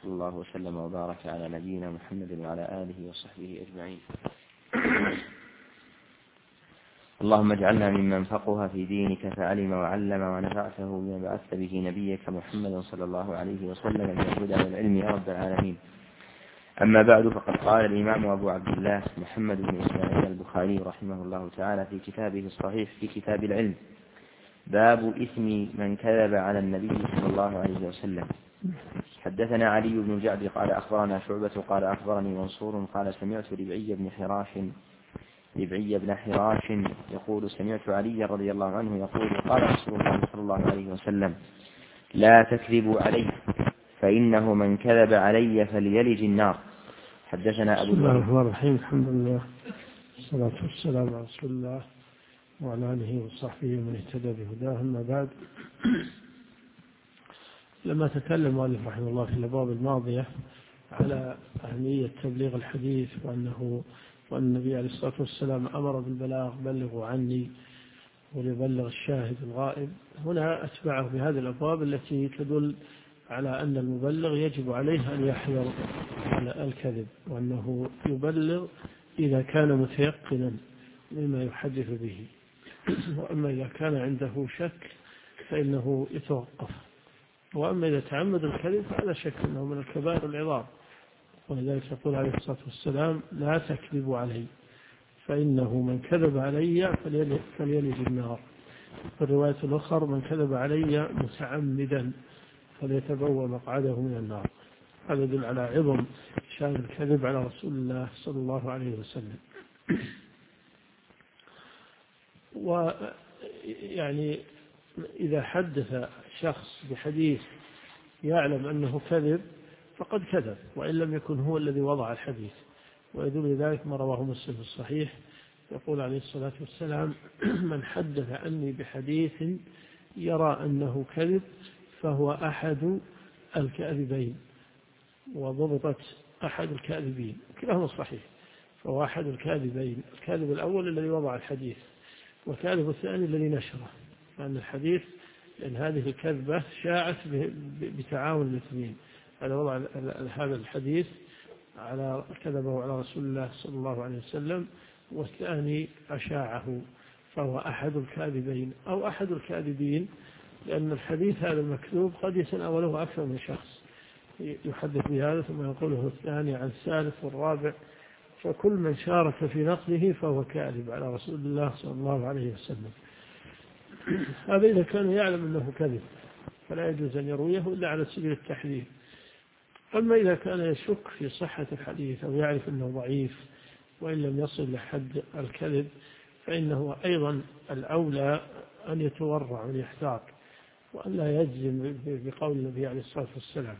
وصلى الله وسلم وبارك على نبينا محمد وعلى آله وصحبه أجمعين. اللهم اجعلنا ممن فقه في دينك فعلم وعلم ونفعته بما بعثت به نبيك محمد صلى الله عليه وسلم من الهدى والعلم يا رب العالمين. أما بعد، فقد قال الإمام أبو عبد الله محمد بن إسماعيل البخاري رحمه الله تعالى في كتابه الصحيح في كتاب العلم: باب إثم من كذب على النبي صلى الله عليه وسلم. حدثنا علي بن جعد قال أخبرنا شعبة قال أخبرني منصور قال سمعت ربعي بن حراش يقول سمعت علي رضي الله عنه يقول قال رسول الله صلى الله عليه وسلم: لا تكذبوا علي فإنه من كذب علي فليلج النار. حدثنا أبو بسم الله الرحمن الرحيم. الحمد لله والصلاة والسلام على رسول الله وعلى آله وصحبه من اهتدى بهداه. أما بعد، لما تكلم مؤلف رحمه الله في الأبواب الماضية على أهمية تبليغ الحديث وأن النبي عليه الصلاة والسلام أمر بالبلاغ: بلغوا عني وليبلغ الشاهد الغائب، هنا أتبعه بهذه الأبواب التي تدل على أن المبلغ يجب عليه أن يحذر على الكذب، وأنه يبلغ إذا كان متيقنا مما يحدث به، وأما إذا كان عنده شك فإنه يتوقف، وأما إذا تعمد الكذب فهذا شك أنه من الكبائر العظام. ولذلك يقول عليه الصلاة والسلام: لا تكذبوا علي فإنه من كذب علي فليلج النار. في الرواية الأخرى: من كذب علي متعمدا فليتبوأ مقعده من النار. هذا يدل على عظم شأن الكذب على رسول الله صلى الله عليه وسلم. ويعني إذا حدث شخص بحديث يعلم أنه كذب فقد كذب، وإن لم يكن هو الذي وضع الحديث. ويدل ذلك ما رواه مسلم في الصحيح، يقول عليه الصلاة والسلام: من حدث عني بحديث يرى أنه كذب فهو أحد الكاذبين. وضبطت أحد الكاذبين، كلاهما صحيح، فهو أحد الكاذبين. الكاذب الأول الذي وضع الحديث، والكاذب الثاني الذي نشره، لأن الحديث، لأن هذه الكذبة شاعت بتعاون الاثنين. هذا وضع هذا الحديث كذبه على رسول الله صلى الله عليه وسلم، والثاني أشاعه، فهو أحد الكاذبين أو أحد الكاذبين، لأن الحديث هذا المكذوب قد يتناوله أكثر من شخص يحدث بهذا ثم يقوله الثاني عن الثالث والرابع، فكل من شارك في نقله فهو كاذب على رسول الله صلى الله عليه وسلم. هذا إذا كان يعلم أنه كذب فلا يجوز أن يرويه إلا على سبيل التحذير. أما إذا كان يشك في صحة الحديث أو يعرف أنه ضعيف وإن لم يصل لحد الكذب، فإنه أيضا الأولى أن يتورع ويحتاط، وأن لا يجزم بقول النبي عليه الصلاة والسلام،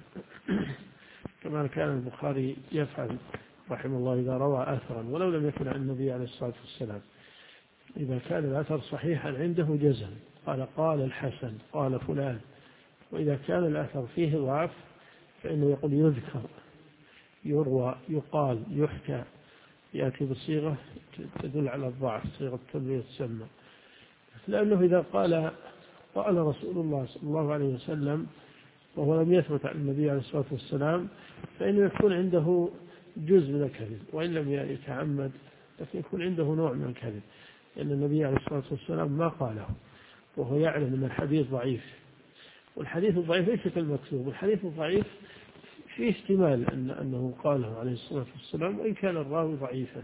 كما كان البخاري يفعل رحمه الله إذا روى أثرا ولو لم يكن عن النبي عليه الصلاة والسلام. إذا كان الأثر صحيحا عنده جزم، قال الحسن قال فلان. وإذا كان الأثر فيه ضعف فإنه يقول يذكر، يروى، يقال، يحكى، يأتي بصيغة تدل على الضعف، صيغة تنبيه تسمى. لأنه إذا قال رسول الله صلى الله عليه وسلم وهو لم يثبت عن النبي عليه الصلاة والسلام، فإنه يكون عنده جزء من الكذب، وإن لم يتعمد لكن يكون عنده نوع من الكذب، لأن النبي عليه الصلاة والسلام ما قاله وهو يعلم أن الحديث ضعيف. والحديث الضعيف ليس كالمكذوب، الحديث الضعيف فيه احتمال أنه قاله عليه الصلاة والسلام وإن كان الراوي ضعيفا.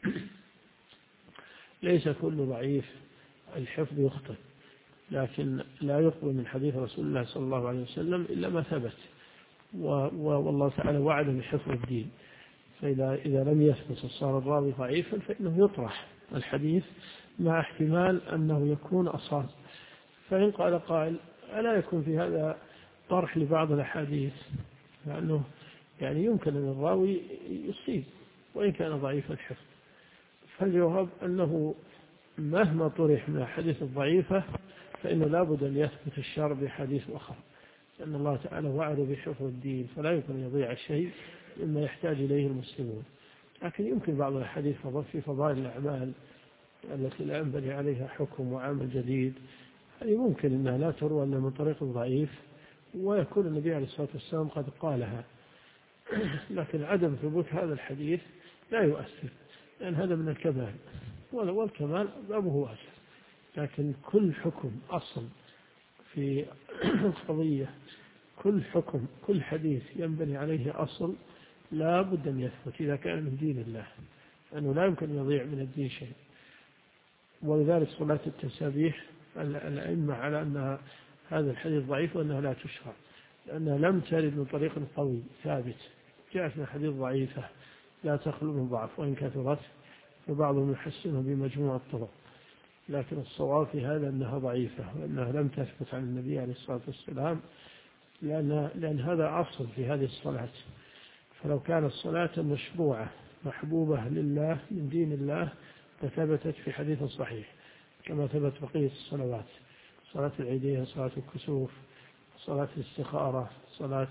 ليس كل ضعيف الحفظ يخطئ، لكن لا يقبل من حديث رسول الله صلى الله عليه وسلم إلا ما ثبت، والله تعالى وعد بحفظ الدين. فإذا لم يثبت صار الراوي ضعيفا فإنه يطرح الحديث مع احتمال أنه يكون أصاب. فإن قال قائل: ألا يكون في هذا طرح لبعض الأحاديث؟ لأنه يعني يمكن أن الراوي يصيب وإن كان ضعيف الحفظ. فالجواب أنه مهما طرح من الحديث الضعيفة فإنه لا بد أن يثبت الشر بحديث أخر، لأن الله تعالى وعد بحفظ الدين، فلا يمكن أن يضيع الشيء مما يحتاج إليه المسلمون. لكن يمكن بعض الحديث في فضائل الأعمال التي لا ينبني عليها حكم وعمل جديد، هذه ممكن أنها لا تروى إلا من طريق ضعيف، ويكون النبي عليه الصلاة والسلام قد قالها، لكن عدم ثبوت هذا الحديث لا يؤثر، لأن هذا من الكمال، والكمال بابه واسع. لكن كل حكم أصل في قضية، كل حكم، كل حديث ينبني عليه أصل لا بد أن يثبت إذا كان من دين الله، لأنه لا يمكن يضيع من الدين شيء. ولذلك صلاة التسابيح الأئمة على أن هذا الحديث ضعيف وأنها لا تشرع، لأنها لم ترد من طريق قوي ثابت، جاءت من حديث ضعيفة لا تخلو من ضعف وإن كثرت، وبعضهم يحسنها بمجموع الطرق، لكن الصواب في هذا أنها ضعيفة وأنها لم تثبت عن النبي عليه الصلاة والسلام، لأن هذا أصل في هذه الصلاة. فلو كانت الصلاة مشروعة محبوبة لله من دين الله لثبتت في حديث صحيح، كما ثبت بقية الصلوات، صلاة العيدين، صلاة الكسوف، صلاة الاستخارة، صلاة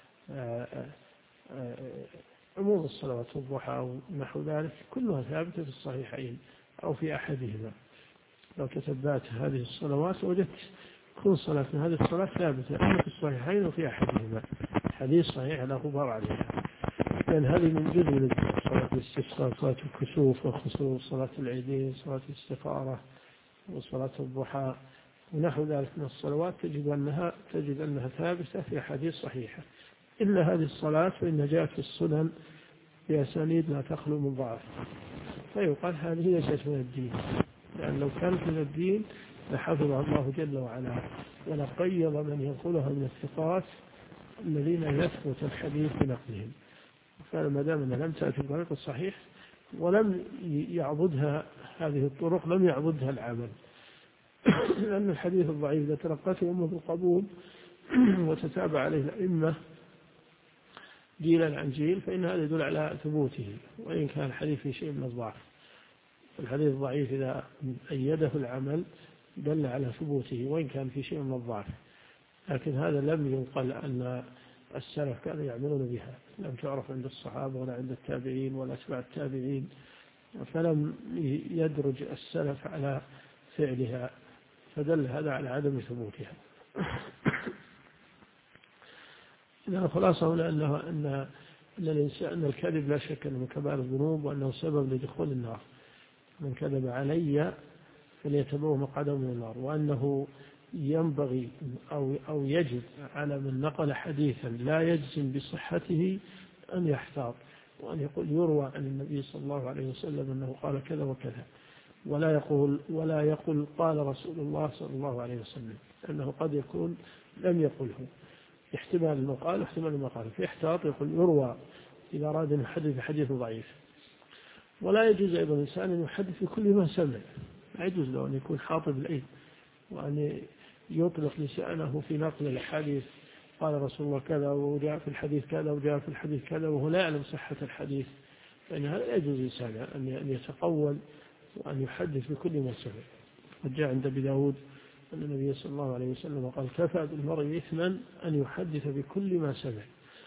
عموم الصلوات الضحى ونحو ذلك، كلها ثابتة في الصحيحين أو في أحدهما. لو تتبعت هذه الصلوات وجدت كل صلاة من هذه الصلاة ثابتة إما في الصحيحين وفي أحدهما، حديث صحيح لا غبار عليها، لأن هذه من جزء من صلاة الاستسقاء، صلاة الكسوف والخسوف، صلاة العيدين، صلاة الاستخارة وصلاة الضحى ونحو ذلك من الصلوات، تجد أنها ثابتة في أحاديث صحيحة، إلا هذه الصلاة فإن جاءت في السنن بأسانيد لا تخلو من ضعف، فيقال هذه ليست من الدين، لأن لو كانت من الدين لحفظها الله جل وعلا ولقيض من ينقلها من الثقات الذين يثبت الحديث بنقلهم. فما دام أنها لم تأتي بطريق الصحيح ولم يعضدها هذه الطرق لم يعضدها العمل لأن الحديث الضعيف إذا تلقته أمة القبول وتتابع عليه الأئمة جيلا عن جيل فإن هذا يدل على ثبوته، وإن كان الحديث في شيء من الضعف. الحديث الضعيف إذا أيده العمل دل على ثبوته وإن كان في شيء من الضعف، لكن هذا لم ينقل أن السلف كانوا يعملون بها، لم تعرف عند الصحابة ولا عند التابعين ولا أتباع التابعين، فلم يدرج السلف على فعلها، فدل هذا على عدم ثبوتها. إذا خلاصة هنا أن الكذب لا شك أنه من كبائر الذنوب وأنه سبب لدخول النار، من كذب علي فليتبوأ مقعده من النار، وأنه ينبغي أو يجب على من نقل حديثا لا يجزم بصحته أن يحتاط، وأن يقول يروى عن النبي صلى الله عليه وسلم أنه قال كذا وكذا، ولا يقول قال رسول الله صلى الله عليه وسلم، لأنه قد يكون لم يقله، احتمال أنه قال احتمال ما قال، فيحتاط يقول يروى إذا أراد أن يحدث حديث ضعيف. ولا يجوز أيضا الإنسان أن يحدث في كل ما سمع، لا يجوز له أن يكون حاطب العلم وأن يطلق لسانه في نقل الحديث قال رسول الله كذا وجاء في الحديث كذا وجاء في الحديث كذا وهو لا يعلم صحة الحديث، فإن هذا لا يجوز الإنسان أن يتقول وأن يحدث بكل ما سمع. وجاء عند أبي داود أن النبي صلى الله عليه وسلم قال كفى بالمرء إثما أن يحدث بكل ما سمع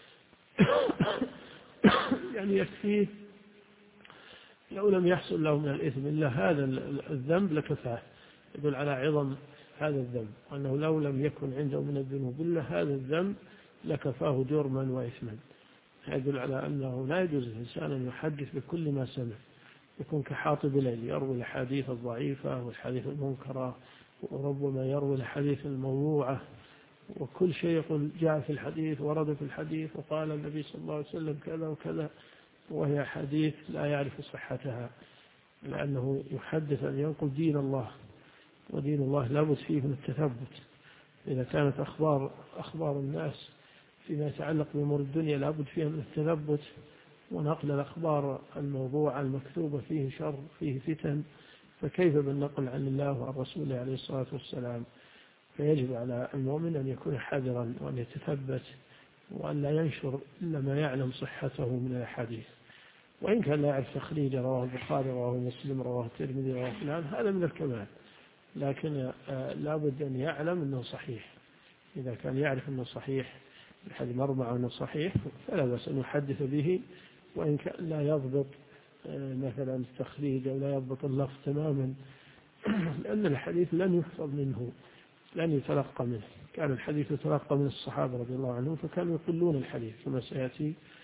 يعني يكفيه لو لم يحصل له من الإثم إلا هذا الذنب لكفاه، يدل على عظم هذا الذنب، وأنه لو لم يكن عنده من الذنوب إلا هذا الذنب لكفاه جرما وإثما. يدل على أنه لا يجوز الإنسان أن يحدث بكل ما سمع، يكون كحاطب الليل يروي الحديث الضعيفة والحديث المنكرة، وربما يروي الحديث الموضوعة، وكل شيء يقول جاء في الحديث ورد في الحديث وقال النبي صلى الله عليه وسلم كذا وكذا، وهي حديث لا يعرف صحتها، لأنه يحدث أن ينقل دين الله، ودين الله لابد فيه من التثبت. إذا كانت أخبار الناس فيما يتعلق بأمور الدنيا لابد فيها من التثبت، ونقل الأخبار الموضوعة المكتوبة فيه شر فيه فتن، فكيف بالنقل عن الله وعن رسوله عليه الصلاة والسلام؟ فيجب على المؤمن أن يكون حذرا وأن يتثبت وأن لا ينشر إلا ما يعلم صحته من الأحاديث، وإن كان لا يعرف تخريج رواه البخاري رواه مسلم رواه الترمذي رواه فلان هذا من الكمال، لكن لابد أن يعلم أنه صحيح. إذا كان يعرف أنه صحيح الحديث مرمى أنه صحيح فلا بأس أن يحدث به، وإن كان لا يضبط مثلا التخريج أو لا يضبط اللفظ تماما لأن الحديث لن يحفظ منه، لن يتلقى منه. كان الحديث يتلقى من الصحابة رضي الله عنهم فكانوا يقلون الحديث كما سيأتي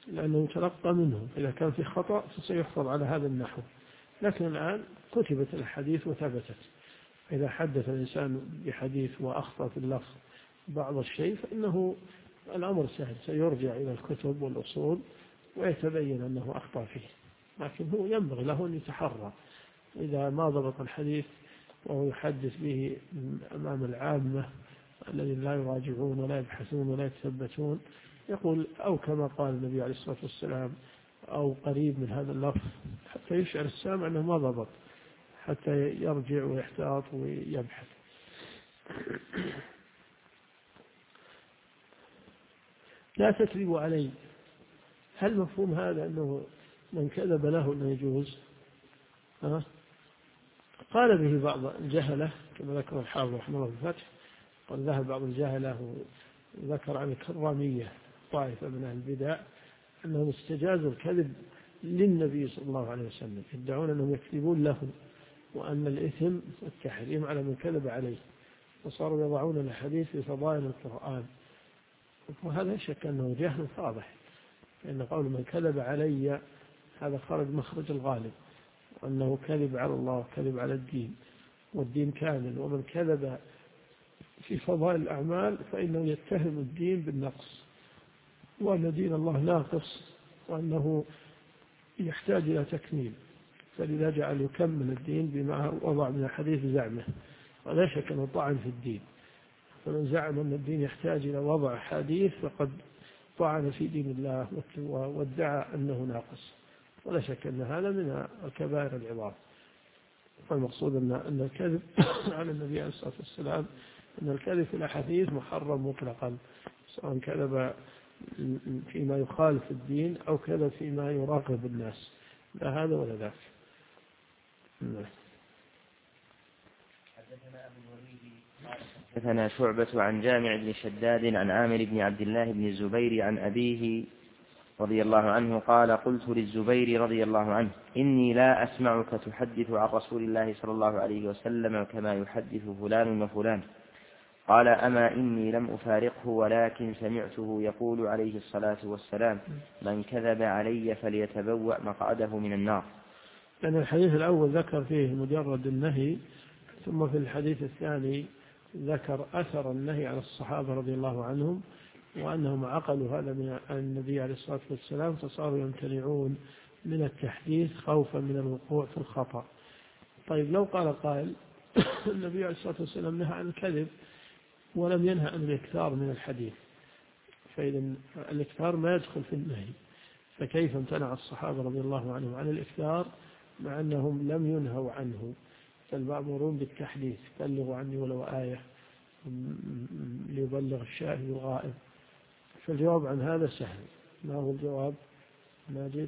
لأنه يتلقى منه، إذا كان في خطأ فسيحفظ على هذا النحو. لكن الآن كتبت الحديث وثبتت، إذا حدث الإنسان بحديث وأخطأ في اللفظ بعض الشيء فإنه الأمر سهل، سيرجع إلى الكتب والأصول ويتبين أنه أخطأ فيه. لكن هو ينبغي له أن يتحرى إذا ما ضبط الحديث وهو يحدث به أمام العامة الذين لا يراجعون ولا يبحثون ولا يتثبتون، يقول أو كما قال النبي عليه الصلاة والسلام أو قريب من هذا اللفظ، حتى يشعر السامع أنه ما ضبط، حتى يرجع ويحتاط ويبحث. لا تكذبوا علي، هل مفهوم هذا أنه من كذب له أنه يجوز؟ قال به بعض الجهلة كما ذكر الحافظ رحمه الله في الفتح، قال ذهب بعض الجهلة وذكر عن الكرامية طائفة من أهل البدع أنهم استجازوا الكذب للنبي صلى الله عليه وسلم، يدعون أنهم يكذبون له وأن الإثم والتحريم على من كذب عليه، وصاروا يضعون الحديث في فضائل القرآن. وهذا شك أنه جهل واضح، لأن قول من كذب علي هذا خرج مخرج الغالب، وأنه كذب على الله كذب على الدين، والدين كامل، ومن كذب في فضائل الأعمال فإنه يتهم الدين بالنقص، وأن دين الله ناقص وأنه يحتاج إلى تكميل، فلذا جعل يكمل الدين بما وضع من الحديث بزعمه. ولا شك أنه طعن في الدين، فمن زعم أن الدين يحتاج إلى وضع حديث فقد طعن في دين الله وادعى أنه ناقص، ولا شك أن هذا من الكبائر العظام. فالمقصود أن الكذب على النبي عليه الصلاة والسلام، أن الكذب في الأحاديث محرم مطلقا، سواء كذب فيما يخالف الدين أو كذب فيما يراقب الناس، لا هذا ولا ذاك. حدثنا شعبة عن جامع بن شداد عن عامر بن عبد الله بن الزبير عن أبيه رضي الله عنه قال قلت للزبير رضي الله عنه إني لا أسمعك تحدث عن رسول الله صلى الله عليه وسلم كما يحدث فلان وفلان. قال أما إني لم أفارقه ولكن سمعته يقول عليه الصلاة والسلام من كذب علي فليتبوأ مقعده من النار. لأن الحديث الأول ذكر فيه مجرد النهي، ثم في الحديث الثاني ذكر أثر النهي على الصحابة رضي الله عنهم، وأنهم عقلوا هذا من النبي عليه الصلاة والسلام فصاروا يمتنعون من التحديث خوفا من الوقوع في الخطأ. طيب لو قال قائل النبي عليه الصلاة والسلام نهى عن الكذب ولم ينهى عن الإكثار من الحديث، فإذا الإكثار ما يدخل في النهي، فكيف امتنع الصحابة رضي الله عنهم عن الإكثار مع أنهم لم ينهوا عنه؟ فالمأمورون بالتحديث بلغوا عني ولو آية ليبلغ الشاهد الغائب. فالجواب عن هذا سهل. ما هو الجواب ماجد؟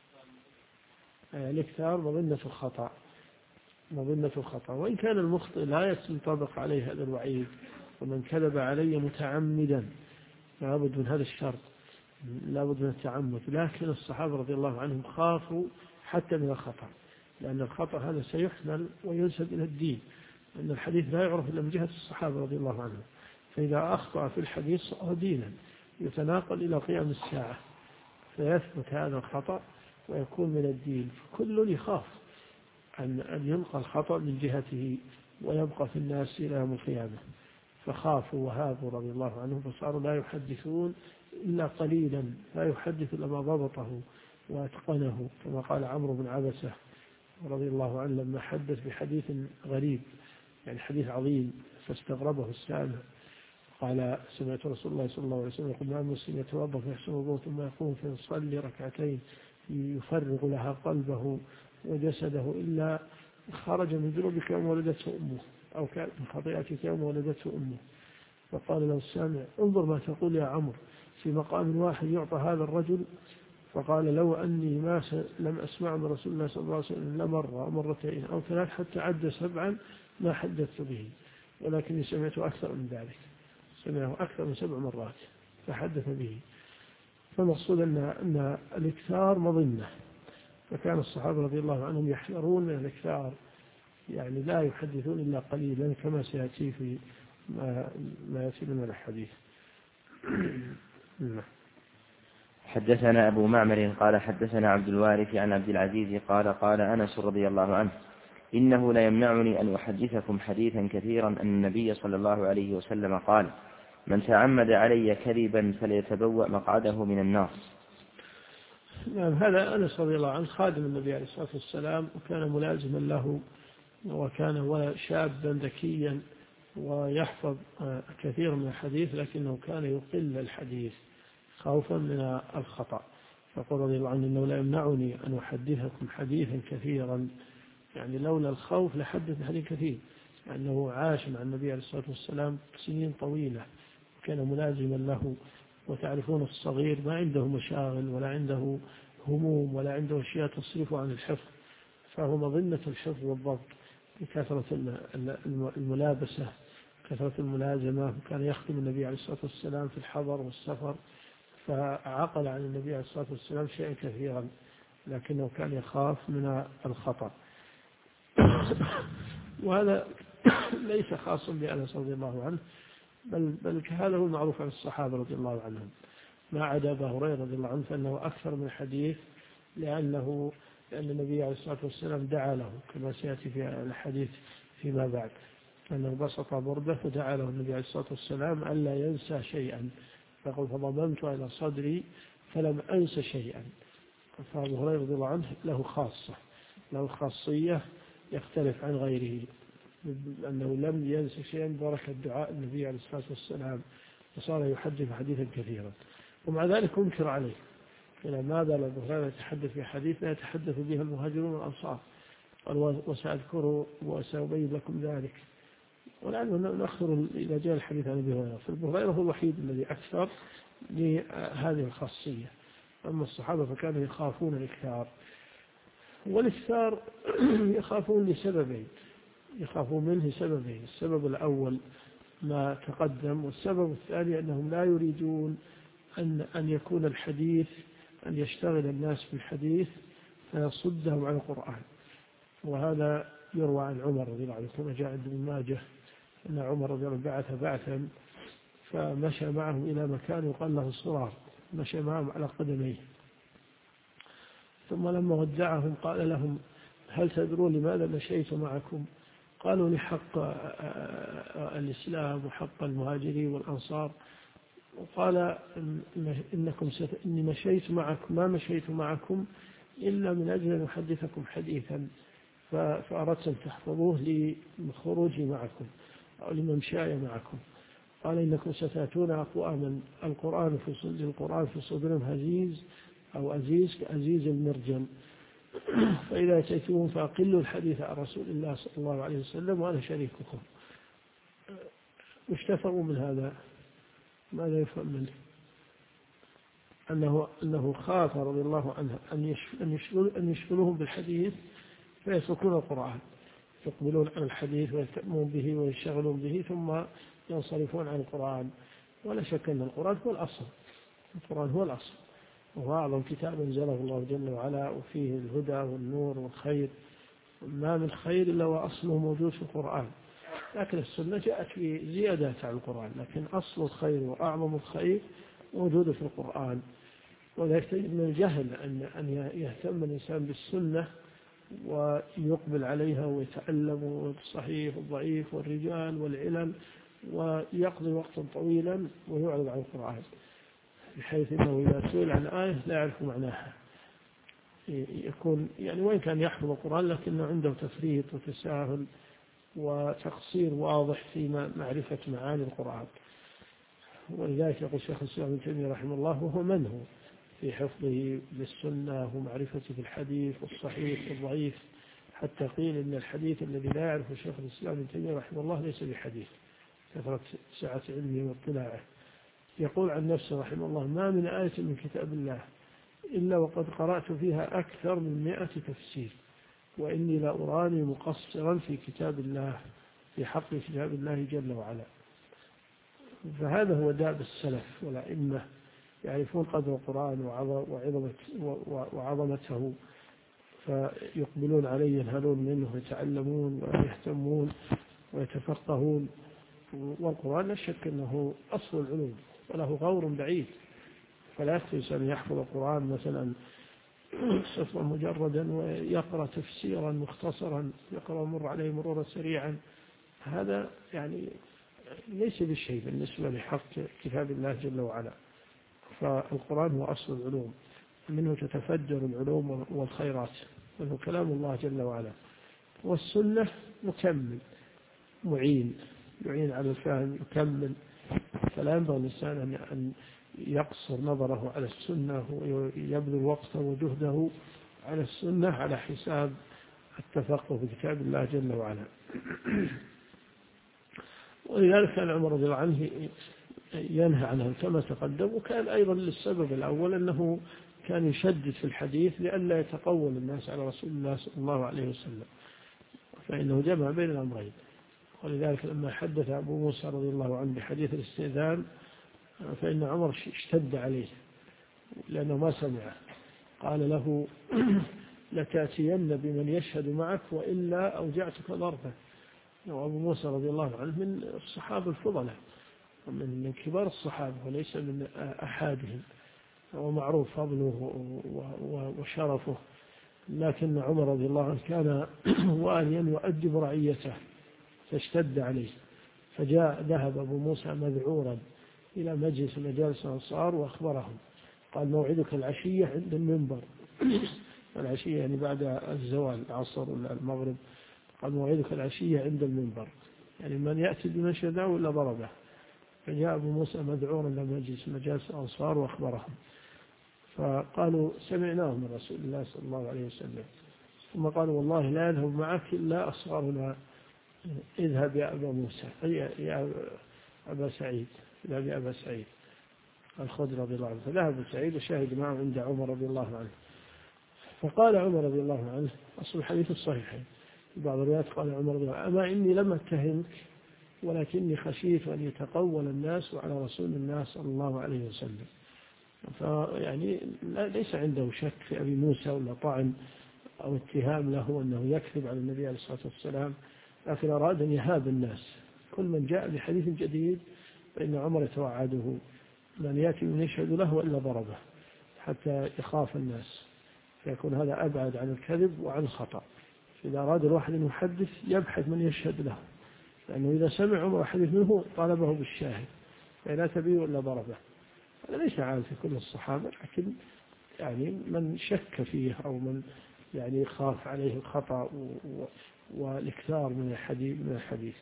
الإكثار مظنة الخطأ، مظنة الخطأ، وإن كان المخطئ لا ينطبق عليه هذا الوعيد، ومن كذب علي متعمدا لابد من هذا الشرط، لابد من التعمد، لكن الصحابة رضي الله عنهم خافوا حتى من الخطأ، لأن الخطأ هذا سيحمل وينسب إلى الدين، لأن الحديث لا يعرف إلا من جهة الصحابة رضي الله عنهم، فإذا أخطأ في الحديث صار دينا يتناقل إلى قيام الساعة، فيثبت هذا الخطأ ويكون من الدين. فكل يخاف أن ينقل الخطأ من جهته ويبقى في الناس إلى يوم القيامة، فخافوا وهابوا رضي الله عنهم، فصاروا لا يحدثون إلا قليلا، لا يحدث إلا ما ضبطه وأتقنه، كما قال عمرو بن عبسة رضي الله عنه لما حدث بحديث غريب، يعني حديث عظيم، فاستغربه السامع، قال سمعت رسول الله صلى الله عليه وسلم يقول ما المسلم يتوضأ فيحسن وضوءه ثم يقوم فيصلي ركعتين يفرغ لها قلبه وجسده إلا خرج من ذنوبك يوم ولدته أمه، أو كان من خطيئتك يوم ولدته أمه. فقال له السامع انظر ما تقول يا عمرو، في مقام واحد يعطى هذا الرجل. فقال لو أني لم أسمع من رسول الله صلى الله عليه وسلم إلا مرة أو مرتين أو ثلاث حتى عد 7 ما حدثت به، ولكني سمعته أكثر من ذلك، سمعه أكثر من 7 مرات فحدث به. فالمقصود أن الإكثار مظنة، فكان الصحابة رضي الله عنهم يحذرون من الإكثار، يعني لا يحدثون إلا قليلا كما سيأتي في ما يأتي من الحديث. حدثنا أبو معمر قال حدثنا عبد الوارث عن عبد العزيز قال قال أنس رضي الله عنه إنه لا يمنعني أن أحدثكم حديثا كثيرا أن النبي صلى الله عليه وسلم قال من تعمد علي كذبا فليتبوأ مقعده من النار. نعم، هذا أنس رضي الله عنه خادم النبي عليه الصلاة والسلام، وكان ملازما له، وكان شابا ذكيا ويحفظ كثير من الحديث، لكنه كان يقل الحديث خوفا من الخطأ. فقال رضي الله عنه إنه لا يمنعني أن أحدثكم حديثا كثيرا، يعني لولا الخوف لحدث حديث كثير، لأنه عاش مع النبي عليه الصلاة والسلام سنين طويلة، كان ملازما له. وتعرفون الصغير ما عنده مشاغل ولا عنده هموم ولا عنده أشياء تصرفه عن الحفظ، فهو مظنة الحفظ والضبط بكثرة الملابسة، كثرة الملازمة. كان يخدم النبي عليه الصلاة والسلام في الحضر والسفر، فعقل عن النبي عليه الصلاة والسلام شيئا كثيرا، لكنه كان يخاف من الخطأ. وهذا ليس خاصا بأنس رضي الله عنه، بل هذا هو المعروف عن الصحابة رضي الله عنهم، ما عدا أبا هريرة رضي الله عنه فإنه أكثر من حديث، لأن النبي عليه الصلاة والسلام دعا له كما سيأتي في الحديث فيما بعد، أنه بسط برده فدعا له النبي عليه الصلاة والسلام ألا ينسى شيئا، فقال فضممت إلى صدري فلم أنس شيئا. فأبو هريرة رضي الله عنه له خاصية يختلف عن غيره، أنه لم ينسى شيئا بركة دعاء النبي عليه الصلاة والسلام، وصار يحدث حديثا كثيرا. ومع ذلك أنكر عليه، إلى ماذا أبو هريرة يتحدث في حديث لا يتحدث به المهاجرون والأنصار، قال وسأذكره وسأبين لكم ذلك. ولعله نأخر إذا جاء الحديث عن أبي هريرة، فأبو هريرة هو الوحيد الذي أكثر لهذه الخاصية. أما الصحابة فكانوا يخافون الإكثار، والإكثار يخافون لسببين، يخافون منه سببين: السبب الأول ما تقدم، والسبب الثاني أنهم لا يريدون أن يكون الحديث، أن يشتغل الناس بالحديث فيصدهم عن القرآن. وهذا يروى عن عمر رضي الله عنه كما جاء عند ابن ماجه أن عمر رضي الله عنه بعث بعثا فمشى معهم إلى مكان يقال له الصرار، مشى معهم على قدميه، ثم لما ودعهم قال لهم هل تدرون لماذا مشيت معكم؟ قالوا لحق الإسلام وحق المهاجرين والأنصار. وقال إني مشيت معكم، ما مشيت معكم إلا من أجل أن أحدثكم حديثا، فأردت أن تحفظوه لخروجي معكم أو لممشاي معكم. قال إنكم ستأتون أقواما القرآن في صدرهم هزيز أو أزيز كأزيز المرجل، فإذا أتيتموهم فأقلوا الحديث عن رسول الله صلى الله عليه وسلم وأنا شريككم. مش تفهموا من هذا؟ ماذا يفهم منه؟ أنه خاف رضي الله عنه أن يشغلوهم بالحديث فيتركون القرآن، يقبلون عن الحديث ويهتمون به ويشغلون به ثم ينصرفون عن القرآن. ولا شك أن القرآن هو الأصل، القرآن هو الأصل، وهو أعظم كتاب أنزله الله جل وعلا، وفيه الهدى والنور والخير، ما من خير إلا وأصله موجود في القرآن. لكن السنة جاءت في زيادات عن القرآن، لكن أصل الخير وأعظم الخير موجود في القرآن. وذلك تجد من الجهل أن يهتم الإنسان بالسنة ويقبل عليها ويتعلم الصحيح والضعيف والرجال والعلل، ويقضي وقتا طويلا ويعرض عن القرآن، بحيث أنه إذا سئل عن آية لا يعرف معناها، يكون يعني وين كان يحفظ القرآن لكنه عنده تفريط وتساهل وتقصير واضح في معرفة معاني القرآن. ولذلك يقول شيخ الإسلام ابن تيمية رحمه الله وهو منه في حفظه للسنة ومعرفته بالحديث والصحيح والضعيف، حتى قيل إن الحديث الذي لا يعرفه شيخ الإسلام ابن تيمية رحمه الله ليس بحديث، كثرة سعة علمه واطلاعه. يقول عن نفسه رحمه الله ما من آية من كتاب الله إلا وقد قرأت فيها أكثر من 100 تفسير، وإني لا أراني مقصرا في كتاب الله، في حق كتاب الله جل وعلا. فهذا هو داب السلف والأئمة، يعرفون قدر القرآن وعظمته، فيقبلون عليه ينهلون منه ويتعلمون ويهتمون ويتفقهون. والقرآن لا شك أنه أصل العلوم وله غور بعيد، فلا يكفي أن يحفظ القرآن مثلا صفرا مجردا ويقرأ تفسيرا مختصرا، يقرأ ومر عليه مرورا سريعا، هذا يعني ليس بشيء بالنسبة لحق كتاب الله جل وعلا. فالقرآن هو أصل العلوم، منه تتفجر العلوم والخيرات، وهو كلام الله جل وعلا. والسنة مكمل معين، يعين على الفهم، يكمل. فلا ينبغي الإنسان أن يقصر نظره على السنة ويبذل وقته وجهده على السنة على حساب التفقه في كتاب الله جل وعلا. ولذلك كان عمر رضي الله عنه ينهى عنه كما تقدم. وكان أيضا للسبب الأول أنه كان يشدد في الحديث لئلا يتقول الناس على رسول الله صلى الله عليه وسلم، فإنه جمع بين الأمرين. ولذلك لما حدث أبو موسى رضي الله عنه بحديث الاستئذان فإن عمر اشتد عليه لأنه ما سمعه، قال له لتأتين بمن يشهد معك وإلا أوجعتك ضربه. وأبو موسى رضي الله عنه من الصحابة الفضلاء من كبار الصحابة وليس من أحادهم، ومعروف فضله وشرفه. لكن عمر رضي الله عنه كان واليا يؤدب رعيته فاشتد عليه، ذهب أبو موسى مذعورا إلى مجلس مجالس الأنصار وأخبرهم، قال موعدك العشية عند المنبر. العشية يعني بعد الزوال العصر ولا المغرب، قال موعدك العشية عند المنبر، يعني من يأتي بمشهده ولا ضربه. فجاء أبو موسى مذعورا إلى مجالس الأنصار وأخبرهم، فقالوا سمعناه من رسول الله صلى الله عليه وسلم. ثم قالوا والله لا يذهب معك إلا أصغرنا، اذهب يا أبا موسى، يا أبا سعيد، اذهب يا أبا سعيد الخدري رضي الله عنه. فذهب سعيد وشاهد معه عند عمر رضي الله عنه. فقال عمر رضي الله عنه، أصل الحديث الصحيحين في بعض الروايات، قال عمر رضي الله عنه أما إني لم أتهمك ولكني خشيت أن يتقول الناس على رسول الله صلى الله عليه وسلم. فيعني ليس عنده شك في أبي موسى ولا طعن أو اتهام له أنه يكذب على النبي عليه الصلاة والسلام، لكن أراد أن يهاب الناس. كل من جاء بحديث جديد فإن عمر يتوعده من يأتي من يشهد له إلا ضربه حتى يخاف الناس، فيكون هذا أبعد عن الكذب وعن الخطأ. إذا أراد الواحد أن يحدث يبحث من يشهد له، لأنه إذا سمع عمر حديث منه طالبه بالشاهد، فلا تبيه إلا ضربه. هذا ليس عام في كل الصحابة، لكن يعني من شك فيه أو من يعني يخاف عليه الخطأ والإكثار من الحديث.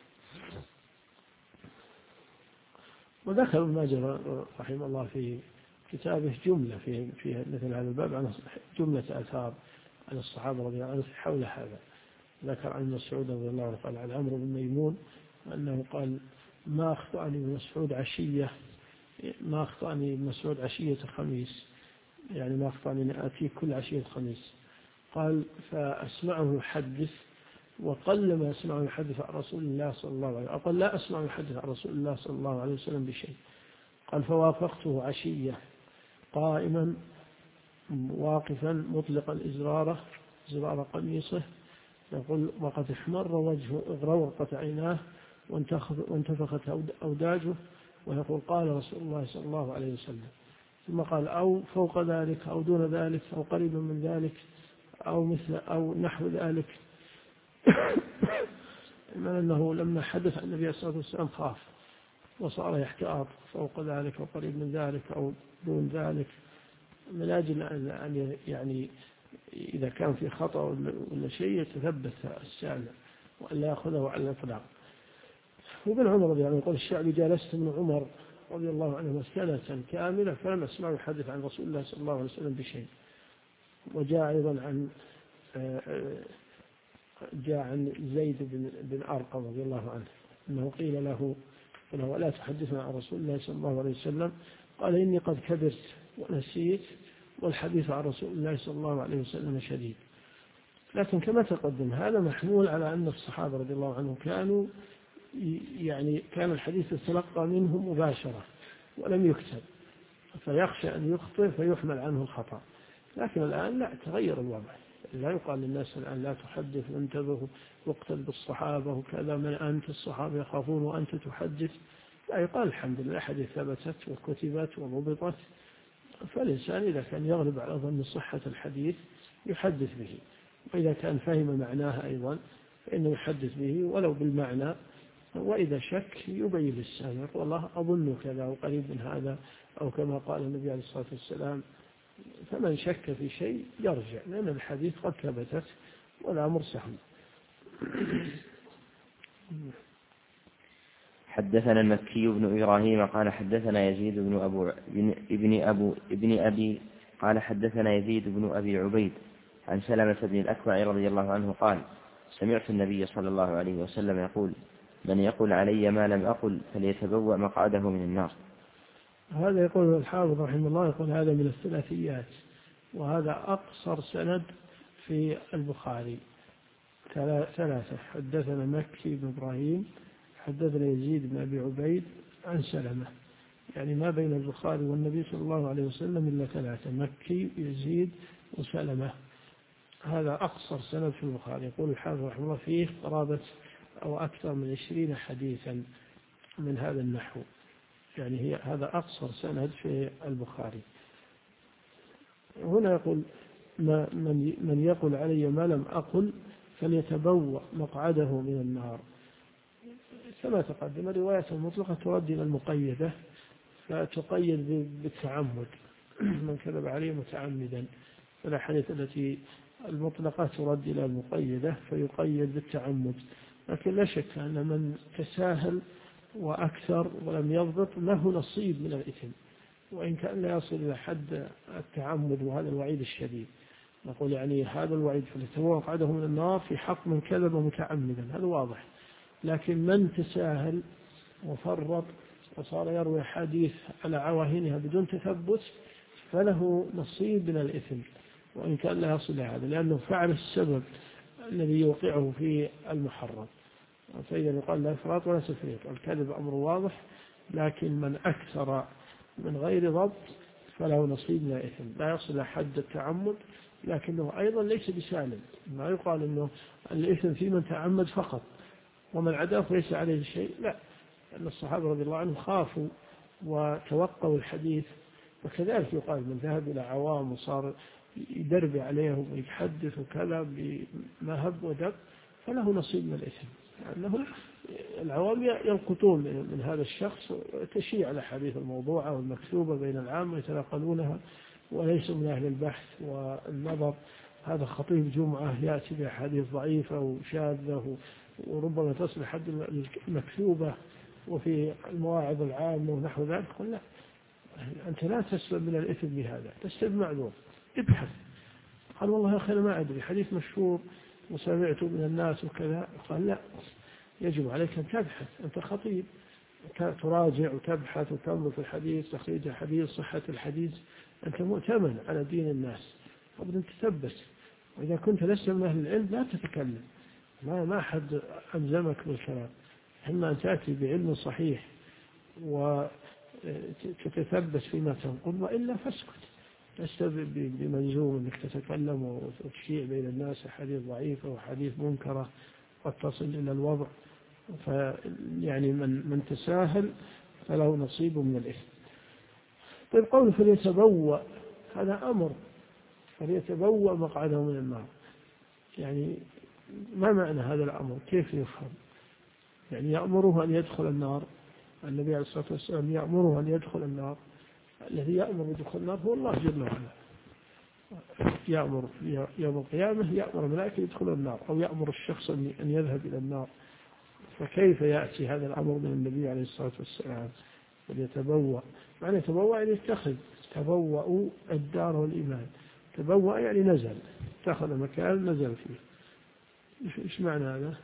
وذكر ابن ماجه رحمه الله في كتابه جملة في مثل هذا الباب عن جملة آثار عن الصحابة رضي الله عنهم حول هذا. ذكر عن مسعود رضي الله عنه قال عن عمرو بن ميمون أنه قال ما أخطأني من مسعود عشية خميس، يعني ما أخطأني أن آتي كل عشية خميس. قال فأسمعه يحدث وقل ما أسمعه يحدث عن رسول الله صلى الله عليه وسلم، أقول لا أسمع يحدث عن رسول الله صلى الله عليه وسلم بشيء. قال فوافقته عشية قائما واقفا مطلقا إزرار قميصه، يقول وقد احمر وجهه اغرورقت عيناه وانتفخت أوداجه، ويقول قال رسول الله صلى الله عليه وسلم. ثم قال أو فوق ذلك أو دون ذلك أو قريبا من ذلك أو مثل أو نحو ذلك. إما أنه لما حدث عن النبي صلى الله عليه وسلم خاف وصار يحتاط فوق ذلك أو قريب من ذلك أو دون ذلك، من أجل أن يعني إذا كان في خطأ ولا شيء يتثبت السامع وألا يأخذه على الإطلاق. وابن عمر رضي الله عنه يقول الشعبي جالست من عمر رضي الله عنه سنة كاملة فلم أسمع يحدث عن رسول الله صلى الله عليه وسلم بشيء. وجاء أيضا عن زيد بن أرقم رضي الله عنه أنه قيل له لا تحدثنا عن رسول الله صلى الله عليه وسلم، قال إني قد كبرت ونسيت والحديث عن رسول الله صلى الله عليه وسلم شديد. لكن كما تقدم هذا محمول على أن الصحابة رضي الله عنهم كان الحديث يتلقى منهم مباشرة ولم يكتب، فيخشى أن يخطئ فيحمل عنه الخطأ. لكن الآن لا، تغير الوضع، لا يقال للناس الآن لا تحدث وانتبهوا واقتل بالصحابة وكذا، من أنت الصحابة يخافون وأنت تحدث. لا، يقال الحمد لله حديث ثبتت وكتبت وضبطت فالإنسان إذا كان يغلب على ظن صحة الحديث يحدث به، وإذا كان فهم معناه أيضا فإنه يحدث به ولو بالمعنى، وإذا شك يبين للسامع والله أظن كذا وقريب من هذا، أو كما قال النبي عليه الصلاة والسلام. فمن شك في شيء يرجع، لأن الحديث قد ثبتت والأمر سهل. حدثنا المكي بن إبراهيم قال حدثنا يزيد ابن أبي قال حدثنا يزيد بن أبي عبيد عن سلمة بن الأكوع رضي الله عنه قال سمعت النبي صلى الله عليه وسلم يقول من يقول علي ما لم أقل فليتبوأ مقعده من النار. هذا يقول الحافظ رحمه الله، يقول هذا من الثلاثيات، وهذا أقصر سند في البخاري، ثلاثة. حدثنا مكي بن إبراهيم، حدثنا يزيد بن أبي عبيد عن سلمة، يعني ما بين البخاري والنبي صلى الله عليه وسلم إلا ثلاثة، مكي يزيد وسلمة. هذا أقصر سند في البخاري. يقول الحافظ رحمه الله فيه قرابة أو أكثر من 20 حديثا من هذا النحو، يعني هذا أقصر سند في البخاري. هنا يقول من يقول علي ما لم أقل فليتبوأ مقعده من النار. كما تقدم الرواية المطلقة ترد إلى المقيدة، فتقيد بالتعمد، من كذب عليه متعمدا. فالأحاديث التي المطلقة ترد إلى المقيدة فيقيد بالتعمد. لكن لا شك أن من تساهل وأكثر ولم يضبط له نصيب من الإثم، وإن كان لا يصل إلى حد التعمد، وهذا الوعيد الشديد. نقول يعني هذا الوعيد فليتبوأ مقعده من النار في حق من كذب متعمدا، هذا واضح. لكن من تساهل وفرط وصار يروي حديث على عواهنها بدون تثبت فله نصيب من الإثم، وإن كان لا يصل إلى هذا، لأنه فعل السبب الذي يوقعه في المحرم. فإذا يقال لا إفراط ولا تفريط، الكذب أمر واضح، لكن من أكثر من غير ضبط فله نصيب من الإثم، لا يصل إلى حد التعمد، لكنه أيضا ليس بسالم. ما يقال أنه الإثم في من تعمد فقط ومن عداه ليس عليه شيء، لا، أن الصحابة رضي الله عنهم خافوا وتوقوا الحديث. وكذلك يقال من ذهب إلى عوام وصار يدرب عليهم ويتحدث وكذا بما هب ودب فله نصيب من الإثم، لأنه العوام يلقطون من هذا الشخص تشيع الأحاديث الموضوعة والمكتوبة بين العامة يتناقلونها، وليسوا من أهل البحث والنظر. هذا خطيب جمعة يأتي بأحاديث ضعيفة وشاذة وربما تصل حد المكتوبة وفي المواعظ العامة ونحو ذلك. قل لا، أنت لا تسلم من الإثم بهذا، تسلم معذور، ابحث. قال والله يا أخي أنا ما أدري، حديث مشهور وسمعته من الناس وكذا. قال لا، يجب عليك أن تبحث، أنت خطيب تراجع وتبحث وتنظر في الحديث، تخريج الحديث، صحة الحديث، أنت مؤتمن على دين الناس، قبل أن تثبت. وإذا كنت لست من أهل العلم لا تتكلم، ما أحد ألزمك بالكلام، إما أن تأتي بعلم صحيح وتتثبت فيما تنقل، وإلا فاسكت، لست بملزوم أنك تتكلم وتشيع بين الناس حديث ضعيفة وحديث منكرة قد تصل إلى الوضع. يعني من تساهل فله نصيب من الإثم. طيب قوله فليتبوأ، هذا أمر، فليتبوأ مقعده من النار، يعني ما معنى هذا الأمر؟ كيف يفهم؟ يعني يأمره أن يدخل النار؟ النبي عليه الصلاة والسلام يأمره أن يدخل النار؟ الذي يأمر بدخول النار هو الله جل وعلا، يأمر يوم القيامة، يأمر الملائكة يدخل النار، أو يأمر الشخص أن يذهب إلى النار. فكيف يأتي هذا الأمر من النبي عليه الصلاة والسلام؟ فليتبوأ، معنى يتبوأ يعني يتخذ، تبوأوا الدار والإيمان، تبوأ يعني نزل، اتخذ مكان نزل فيه. إيش معنى هذا؟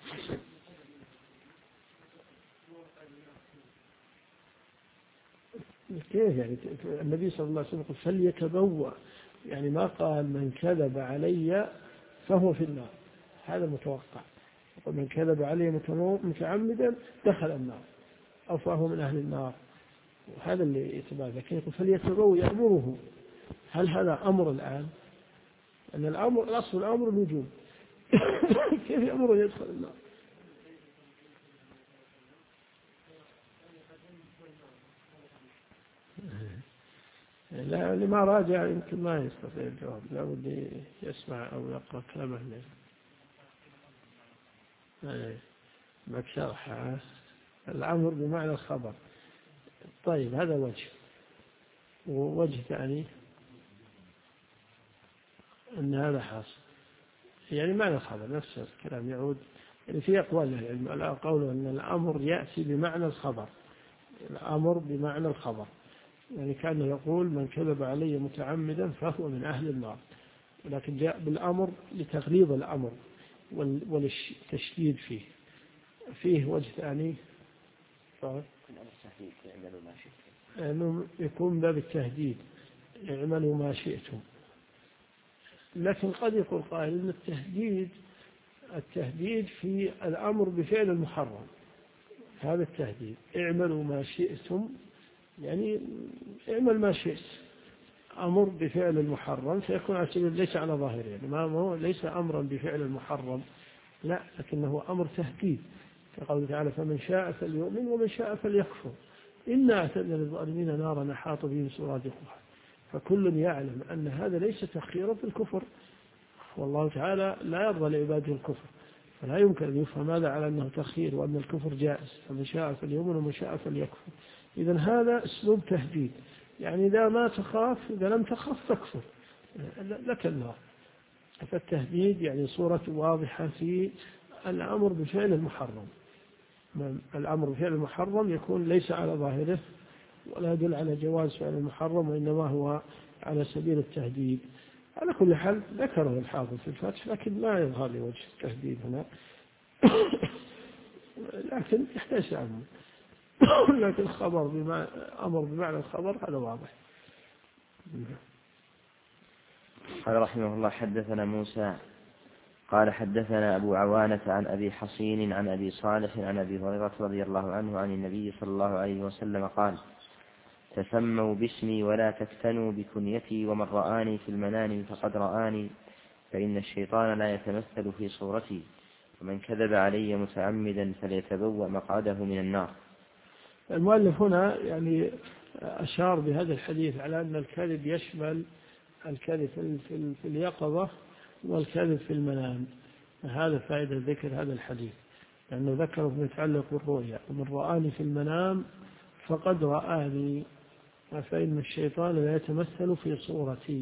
كيف يعني؟ النبي صلى الله عليه وسلم قال فليتبوأ، يعني ما قال من كذب علي فهو في النار، هذا متوقع. ومن كذب علي متعمدا دخل النار أو فهو من أهل النار، وهذا اللي يتبع. لكن يقول فليتبوأ، يأمره. هل هذا أمر الآن؟ أن الأمر الأصل الأمر الوجوب كيف يأمره يدخل النار؟ لا، اللي ما راجع يمكن ما يستطيع الجواب، لا بد يسمع أو يقرأ كلامه لك شرح الأمر بمعنى الخبر. طيب هذا وجه، ووجه ثاني أن هذا حاصل، يعني معنى الخبر نفس الكلام يعود، يعني في أقوال العلم على قول أن الأمر يأتي بمعنى الخبر، الأمر بمعنى الخبر، يعني كان يقول من كذب علي متعمدا فهو من أهل النار، ولكن جاء بالأمر لتغليظ الأمر والتشديد فيه وجه ثاني، أنه يكون باب التهديد، اعملوا ما شئتم. لكن قد يقول قائل أن التهديد في الأمر بفعل المحرم، هذا التهديد اعملوا ما شئتم، يعني اعمل ما شئت، أمر بفعل المحرم فيكون على سبيل ليس على ظاهره، يعني ما هو ليس أمرا بفعل المحرم، لا، لكنه أمر تهديد، كقوله تعالى فمن شاء فليؤمن ومن شاء فليكفر إنا أعتدنا للظالمين نارا أحاط بهم سرادقها. فكل يعلم أن هذا ليس تخييرا في الكفر، والله تعالى لا يرضى لعباده الكفر، فلا يمكن أن يفهم هذا على أنه تخيير وأن الكفر جائز، فمن شاء فليؤمن ومن شاء فليكفر. إذن هذا أسلوب تهديد، يعني إذا ما تخاف، إذا لم تخف تكفر لك النار. فالتهديد يعني صورة واضحة في الأمر بفعل المحرم، الأمر بفعل المحرم يكون ليس على ظاهره ولا يدل على جواز فعل المحرم، وإنما هو على سبيل التهديد. على كل حال ذكره الحافظ في الفتح، لكن لا يظهر لي وجه التهديد هنا لكن يحتاج عنه لكن الخبر أمر بمعنى الخبر هذا واضح. قال رحمه الله حدثنا موسى قال حدثنا أبو عوانة عن أبي حصين عن أبي صالح عن أبي هريرة رضي الله عنه عن النبي صلى الله عليه وسلم قال تسموا باسمي ولا تفتنوا بكنيتي، ومن رآني في المنام فقد رآني، فإن الشيطان لا يتمثل في صورتي، ومن كذب علي متعمدا فليتبوأ مقعده من النار. المؤلف هنا يعني أشار بهذا الحديث على أن الكذب يشمل الكذب في اليقظة والكذب في المنام، هذا فائدة ذكر هذا الحديث، لأنه ذكره يتعلق بالرؤيا، ومن رآني في المنام فقد رآني، فإن الشيطان لا يتمثل في صورتي،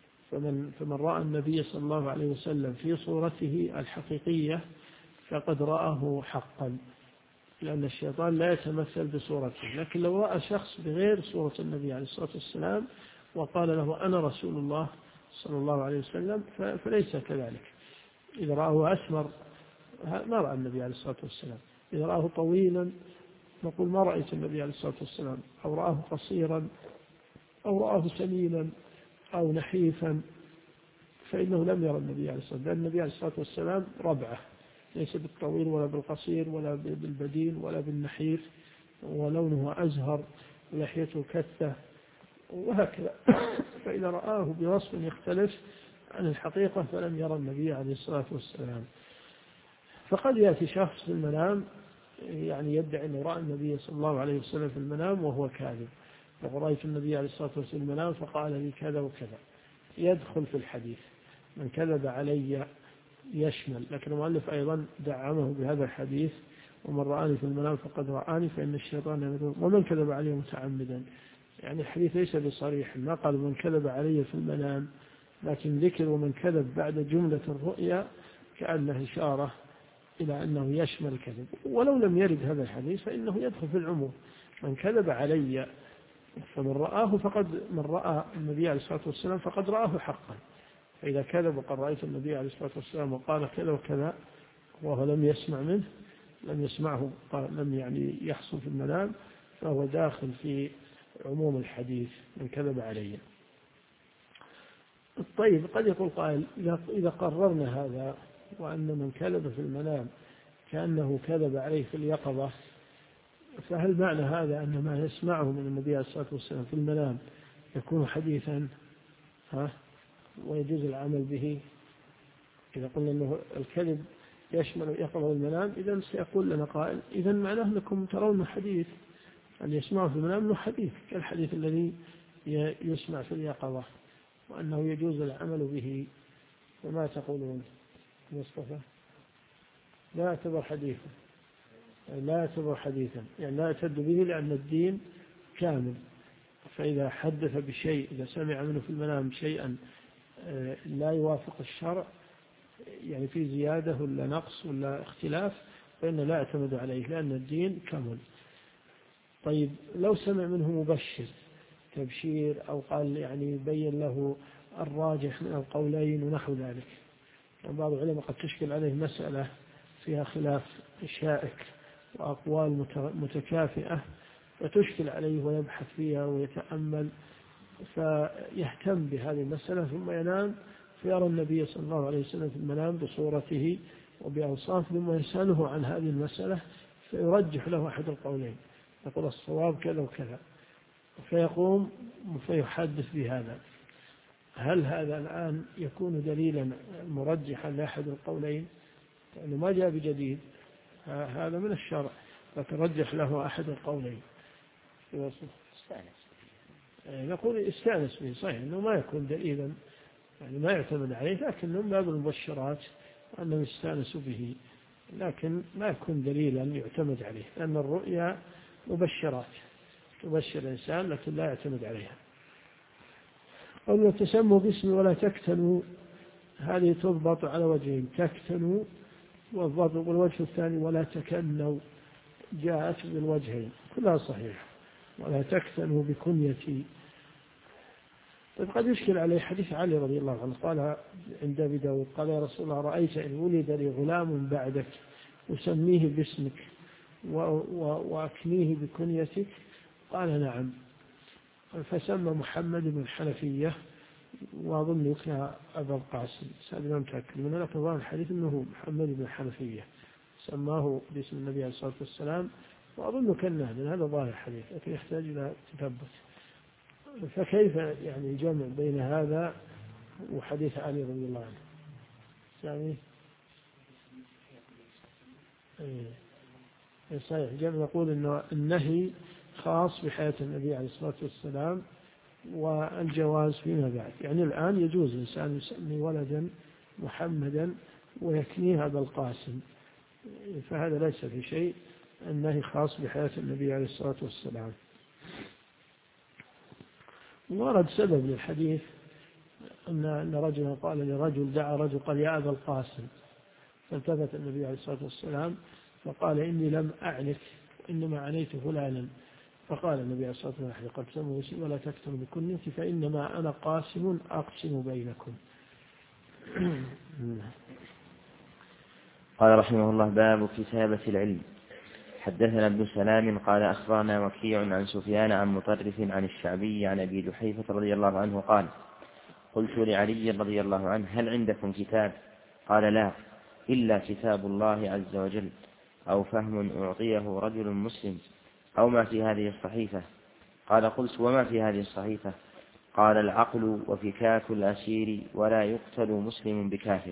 فمن رأى النبي صلى الله عليه وسلم في صورته الحقيقية فقد رآه حقا، لأن الشيطان لا يتمثل بصورته. لكن لو رأى شخص بغير صورة النبي عليه الصلاة والسلام وقال له أنا رسول الله صلى الله عليه وسلم فليس كذلك. إذا رآه أسمر ما رأى النبي عليه الصلاة والسلام، إذا رآه طويلا نقول ما رأيت النبي عليه الصلاة والسلام، أو رآه قصيرا أو رآه سمينا أو نحيفا فإنه لم يرى النبي عليه الصلاة والسلام، لأن النبي عليه الصلاة والسلام ربعه، ليس بالطويل ولا بالقصير ولا بالبدين ولا بالنحيف، ولونه أزهر ولحيته كثة وهكذا. فإذا رآه بوصف يختلف عن الحقيقة فلم يرى النبي عليه الصلاة والسلام. فقد يأتي شخص في المنام يعني يدعي أنه رأى النبي صلى الله عليه وسلم في المنام وهو كاذب، رأيت النبي عليه الصلاة والسلام في المنام فقال لي كذا وكذا، يدخل في الحديث. من كذب علي يشمل، لكن المؤلف أيضا دعمه بهذا الحديث ومن رآني في المنام فقد رآني فإن الشيطان يمدون، ومن كذب علي متعمدا، يعني الحديث ليس بصريح، ما قال من كذب علي في المنام، لكن ذكر ومن كذب بعد جملة الرؤيا كأنه إشارة إلى أنه يشمل الكذب، ولو لم يرد هذا الحديث فإنه يدخل في العموم. من كذب علي فمن رآه من رأى النبي عليه الصلاة والسلام فقد رآه حقا، فإذا كذب وقد رأيت النبي عليه الصلاة والسلام وقال كذا وكذا وهو لم يسمع منه، لم يسمعه، لم يعني يحصل في المنام، فهو داخل في عموم الحديث من كذب علي. طيب قد يقول قائل إذا قررنا هذا وأن من كذب في المنام كأنه كذب عليه في اليقظة، فهل معنى هذا أن ما يسمعه من النبي عليه الصلاة والسلام في المنام يكون حديثا ويجوز العمل به؟ إذا قلنا أنه الكذب يشمل اليقظة والمنام، إذا سيقول لنا قائل إذا معناه أنكم ترون حديث أن يسمعه في المنام أنه حديث كالحديث الذي يسمع في اليقظة وأنه يجوز العمل به. وما تقولون مصطفى؟ لا يعتبر حديثا، لا يعتبر حديثا، يعني لا يعتد به لأن الدين كامل. فإذا حدث بشيء، إذا سمع منه في المنام شيئا لا يوافق الشرع، يعني في زيادة ولا نقص ولا اختلاف، فإنه لا يعتمد عليه لأن الدين كامل. طيب لو سمع منه مبشر تبشير أو قال يعني يبين له الراجح من القولين ونحو ذلك، يعني بعض العلماء قد تشكل عليه مسألة فيها خلاف شائك وأقوال متكافئة، فتشكل عليه ويبحث فيها ويتأمل، فيهتم بهذه المسألة ثم ينام فيرى النبي صلى الله عليه وسلم في المنام بصورته وبأوصافه، ثم يسأله عن هذه المسألة فيرجح له أحد القولين، يقول الصواب كذا وكذا، فيقوم فيحدث بهذا. هل هذا الآن يكون دليلا مرجحا لأحد القولين؟ لأنه ما جاء بجديد، هذا من الشرع، فترجح له أحد القولين. نقول استأنس به، صحيح أنه ما يكون دليلا، يعني ما يعتمد عليه، لكنه من باب المبشرات أنه يستأنس به، لكن ما يكون دليلا يعتمد عليه، لأن الرؤيا مبشرات تبشر الإنسان لكن لا يعتمد عليها. قالوا تسموا باسم ولا تكتنوا، هذه تضبط على وجهين، تكتنوا والوجه الثاني ولا تكنوا، جاءت بالوجهين كلها صحيح. ولا تكتنوا بكنيتي. طيب قد يشكل عليه حديث علي رضي الله عنه قال عند أبي داود قال يا رسول الله رأيت إن ولد لي غلام بعدك أسميه باسمك وأكنيه بكنيتك؟ قال نعم، فسمى محمد بن الحنفية وأظن يكنى أبا القاسم، هذا ما متأكد منه، لكن ظاهر الحديث أنه محمد بن الحنفية سماه باسم النبي عليه الصلاة والسلام، وأظن كناه، لأن هذا ظاهر الحديث لكن يحتاج إلى تثبت. فكيف يعني الجمع بين هذا وحديث علي رضي الله عنه؟ يعني صحيح جمع يقول إنه النهي خاص بحياة النبي عليه الصلاة والسلام والجواز فيما بعد، يعني الآن يجوز الإنسان يسمي ولدا محمدا ويكنيه أبا القاسم، فهذا ليس في شيء، النهي خاص بحياة النبي عليه الصلاة والسلام. ورد سبب للحديث أن رجلا قال لرجل دعا رجل قال يا أبا القاسم، فالتفت النبي عليه الصلاة والسلام فقال إني لم أعنك إنما عنيت فلانا، فقال النبي عليه الصلاة والسلام قد سموا اسمي ولا تكتموا بكنيتي فإنما أنا قاسم أقسم بينكم. قال رحمه الله باب كتابة العلم. حدثنا ابن سلام قال أخبرنا وكيع عن سفيان عن مطرف عن الشعبي عن أبي جحيفة رضي الله عنه قال قلت لعلي رضي الله عنه هل عندكم كتاب؟ قال لا إلا كتاب الله عز وجل أو فهم أعطيه رجل مسلم أو ما في هذه الصحيفة. قال قلت وما في هذه الصحيفة؟ قال العقل وفكاك الأسير ولا يقتل مسلم بكافر.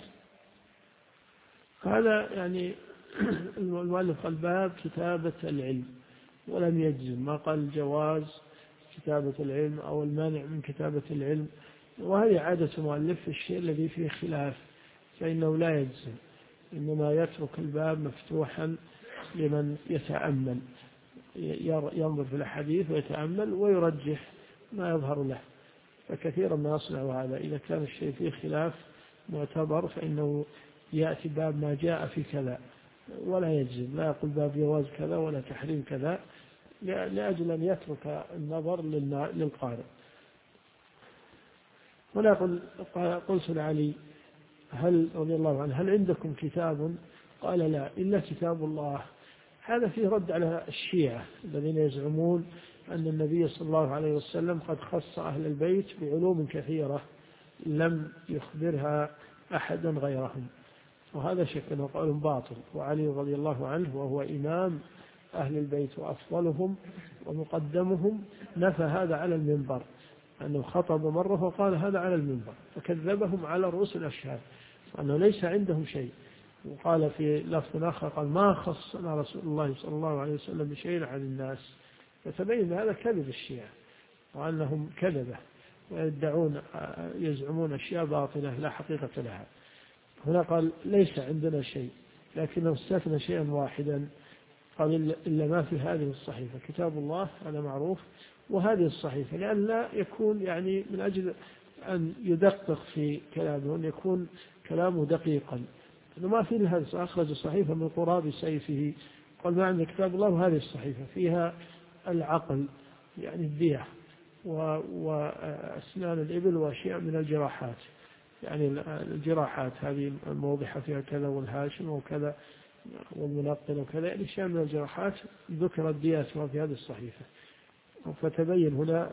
هذا يعني المؤلف قال باب كتابة العلم ولم يجزم، ما قال جواز كتابة العلم أو المانع من كتابة العلم، وهذه عادة مؤلف في الشيء الذي فيه خلاف فإنه لا يجزم، إنما يترك الباب مفتوحا لمن يتأمل، ينظر في الحديث ويتأمل ويرجح ما يظهر له. فكثيرا ما يصنع هذا، إذا كان الشيء فيه خلاف معتبر فإنه يأتي باب ما جاء في كذا ولا يجزم، لا يقول باب جواز كذا ولا تحريم كذا، لأجل أن يترك النظر للقارئ. ولا قلت لعلي هل رضي الله عنه هل عندكم كتاب؟ قال لا إلا كتاب الله. هذا فيه رد على الشيعة الذين يزعمون أن النبي صلى الله عليه وسلم قد خص أهل البيت بعلوم كثيرة لم يخبرها أحدا غيرهم، وهذا شك قول باطل. وعلي رضي الله عنه وهو إمام أهل البيت وأفضلهم ومقدمهم نفى هذا على المنبر، أنه خطب مرة وقال هذا على المنبر، فكذبهم على رؤوس الأشهاد أنه ليس عندهم شيء. وقال في لفظ آخر قال ما خصنا رسول الله صلى الله عليه وسلم بشيء عن الناس، فتبين هذا كذب الشيعة، وأنهم كذبة يزعمون أشياء باطلة لا حقيقة لها. هنا قال ليس عندنا شيء، لكنه استثنى شيئا واحدا، قال إلا ما في هذه الصحيفة، كتاب الله هذا معروف، وهذه الصحيفة، لأن لا يكون يعني من أجل أن يدقق في كلامه، أن يكون كلامه دقيقا، إنه ما في هذا. أخرج الصحيفة من قراب سيفه، قال ما عندنا كتاب الله وهذه الصحيفة فيها العقل يعني الدية وأسنان الإبل وأشياء من الجراحات، يعني الجراحات هذه الموضحة فيها كذا والهاشم وكذا والمنقل وكذا، يعني أشياء من الجراحات ذكر الديات في هذه الصحيفة. فتبين هنا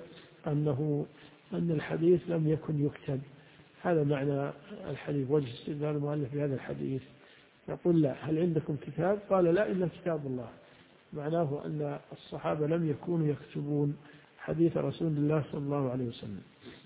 أن الحديث لم يكن يكتب. هذا معنى الحديث، وجه استدلال المؤلف بهذا الحديث. يقول لا، هل عندكم كتاب؟ قال لا إلا كتاب الله، معناه أن الصحابة لم يكونوا يكتبون حديث رسول الله صلى الله عليه وسلم.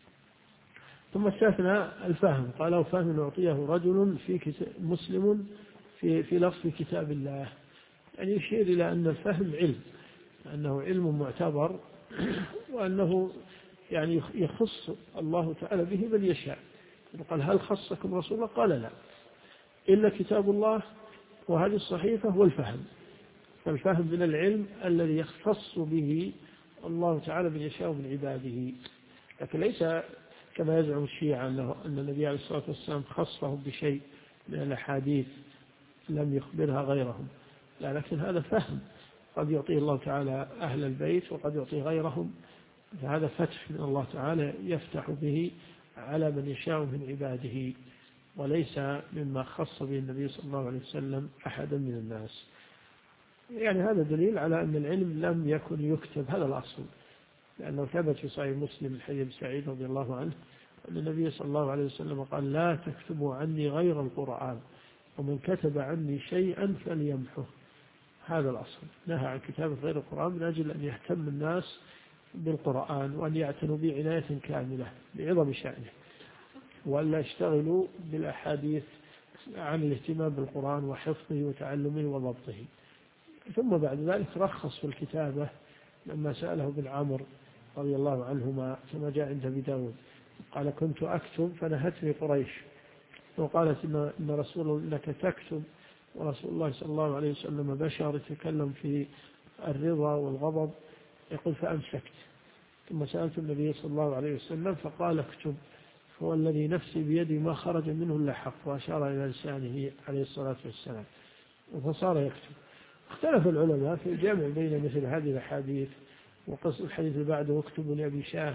ثم استثنى الفهم، قال فهم أعطيه رجل مسلم في لفظ كتاب الله، يعني يشير إلى أن الفهم علم، أنه علم معتبر، وأنه يعني يخص الله تعالى به من يشاء. قال هل خصكم رسول الله؟ قال لا، إلا كتاب الله وهذه الصحيفة والفهم. فالفهم من العلم الذي يختص به الله تعالى من يشاء من عباده، لكن ليس كما يزعم الشيعة أن النبي عليه الصلاة والسلام خصهم بشيء من الأحاديث لم يخبرها غيرهم، لا، لكن هذا فهم قد يعطيه الله تعالى أهل البيت وقد يعطي غيرهم، فهذا فتح من الله تعالى يفتح به على من يشاء من عباده، وليس مما خص به النبي صلى الله عليه وسلم أحدا من الناس. يعني هذا دليل على أن العلم لم يكن يكتب، هذا الأصل، لأنه ثبت في صحيح مسلم من حديث سعيد رضي الله عنه أن النبي صلى الله عليه وسلم قال لا تكتبوا عني غير القرآن، ومن كتب عني شيئا فليمحه. هذا الأصل، نهى عن كتابة غير القرآن من أجل أن يهتم الناس بالقرآن وأن يعتنوا به عناية كاملة بعظم شأنه، وألا يشتغلوا بالأحاديث عن الاهتمام بالقرآن وحفظه وتعلمه وضبطه. ثم بعد ذلك رخص في الكتابة لما سأله ابن عمرو رضي الله عنهما كما جاء عند أبي داود، قال كنت أكتب فنهتني قريش وقالت إن رسول إنك تكتب ورسول الله صلى الله عليه وسلم بشر يتكلم في الرضا والغضب، يقول فأمسكت. ثم سألت النبي صلى الله عليه وسلم فقال اكتب، هو الذي نفسي بيدي ما خرج منه إلا حق، وأشار إلى لسانه عليه الصلاة والسلام، فصار يكتب. اختلف العلماء في الجمع بين مثل هذه الأحاديث وقصة الحديث اللي بعده اكتب لأبي شاه،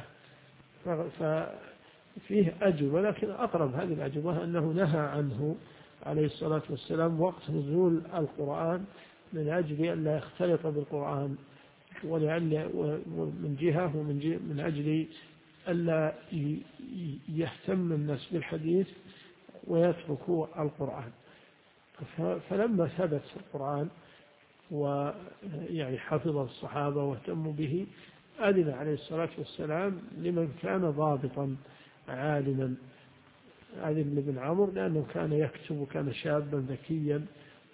ففيه أجوبة، لكن أقرب هذه الأجوبة أنه نهى عنه عليه الصلاة والسلام وقت نزول القرآن من أجل أن لا يختلط بالقرآن، ومن جهة من أجل ألا يهتم الناس بالحديث ويتركوا القرآن. فلما ثبت القرآن ويعني حفظ الصحابة واهتموا به، أذن عليه الصلاة والسلام لمن كان ضابطا عالما، أذن لابن عمرو لأنه كان يكتب وكان شابا ذكيا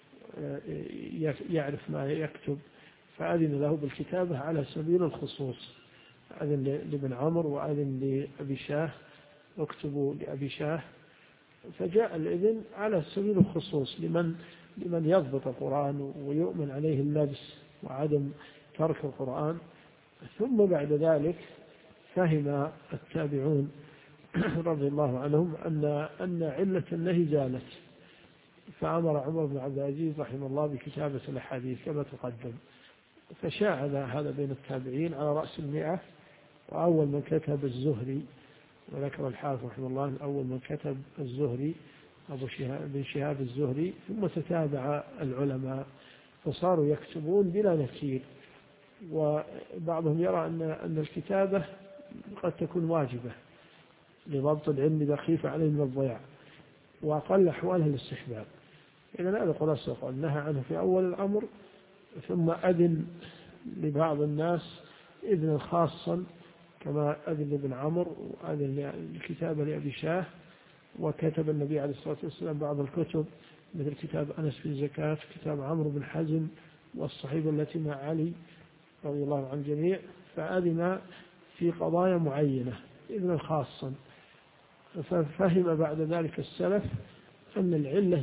يعرف ما يكتب، فأذن له بالكتابة على سبيل الخصوص، أذن لابن عمرو وأذن لأبي شاه واكتبوا لأبي شاه، فجاء الإذن على سبيل الخصوص لمن يضبط القرآن ويؤمن عليه اللبس وعدم ترك القرآن. ثم بعد ذلك فهم التابعون رضي الله عنهم أن علة النهي زالت، فأمر عمر بن عبد العزيز رحمه الله بكتابة الأحاديث كما تقدم، فشاع هذا بين التابعين على رأس 100، وأول من كتب الزهري، وذكر الحافظ رحمه الله أول من كتب الزهري بن شهاب الزهري، ثم تتابع العلماء فصاروا يكتبون بلا نكير، وبعضهم يرى أن الكتابة قد تكون واجبة لضبط العلم إذا خيف عليه من الضياع، وأقل أحوالها الاستحباب. إذا هذا خلاصة قال نهى عنه في أول الأمر، ثم أذن لبعض الناس إذن خاصا كما أذن لابن عمرو وأذن الكتابة لأبي شاه، وكتب النبي عليه الصلاة والسلام بعض الكتب مثل كتاب أنس في الزكاة، كتاب عمرو بن حزم، والصحيفة التي مع علي رضي الله عن الجميع، فأذن في قضايا معينة إذنا خاصا، ففهم بعد ذلك السلف أن العلة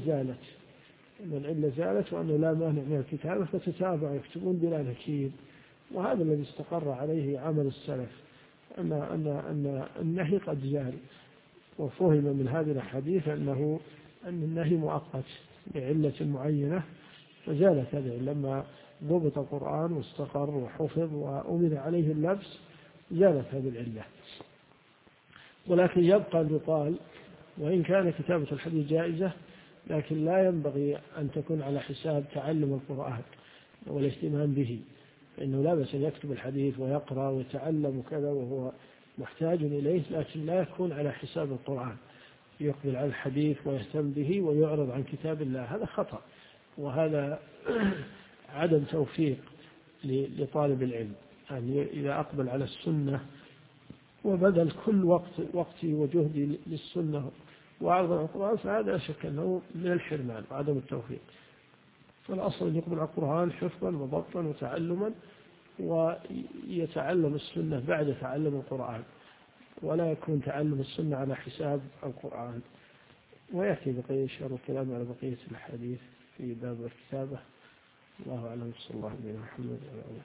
زالت وأنه لا مانع من الكتابة، فتتابع يكتبون بلا نكير. وهذا الذي استقر عليه عمل السلف، أن النهي قد زال، وفهم من هذه الأحاديث أن النهي مؤقت لعلة معينة، فزالت هذه لما ضبط القرآن واستقر وحفظ وأمن عليه اللبس، زالت هذه العلة. ولكن يبقى البطال، وإن كان كتابة الحديث جائزة، لكن لا ينبغي أن تكون على حساب تعلم القرآن والاهتمام به، فإنه لا بأس أن يكتب الحديث ويقرأ ويتعلم وكذا وهو محتاج إليه، لكن لا يكون على حساب القرآن، يقبل على الحديث ويهتم به ويعرض عن كتاب الله. هذا خطأ، وهذا عدم توفيق لطالب العلم. يعني إذا أقبل على السنة وبذل كل وقتي وجهدي للسنة وأعرض عن القرآن، فهذا لا شك أنه من الحرمان وعدم التوفيق. فالأصل أن يقبل على القرآن حفظا وضبطا وتعلما، ويتعلم السنة بعد تعلم القرآن، ولا يكون تعلم السنة على حساب القرآن. ويأتي بقية إشارة الكلام على بقية الحديث في باب الكتابة. الله أعلم، صلى الله عليه محمد وعلى آله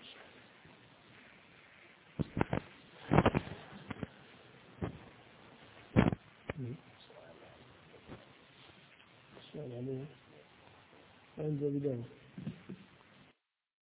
وصحبه. السلام عليكم. عند بداية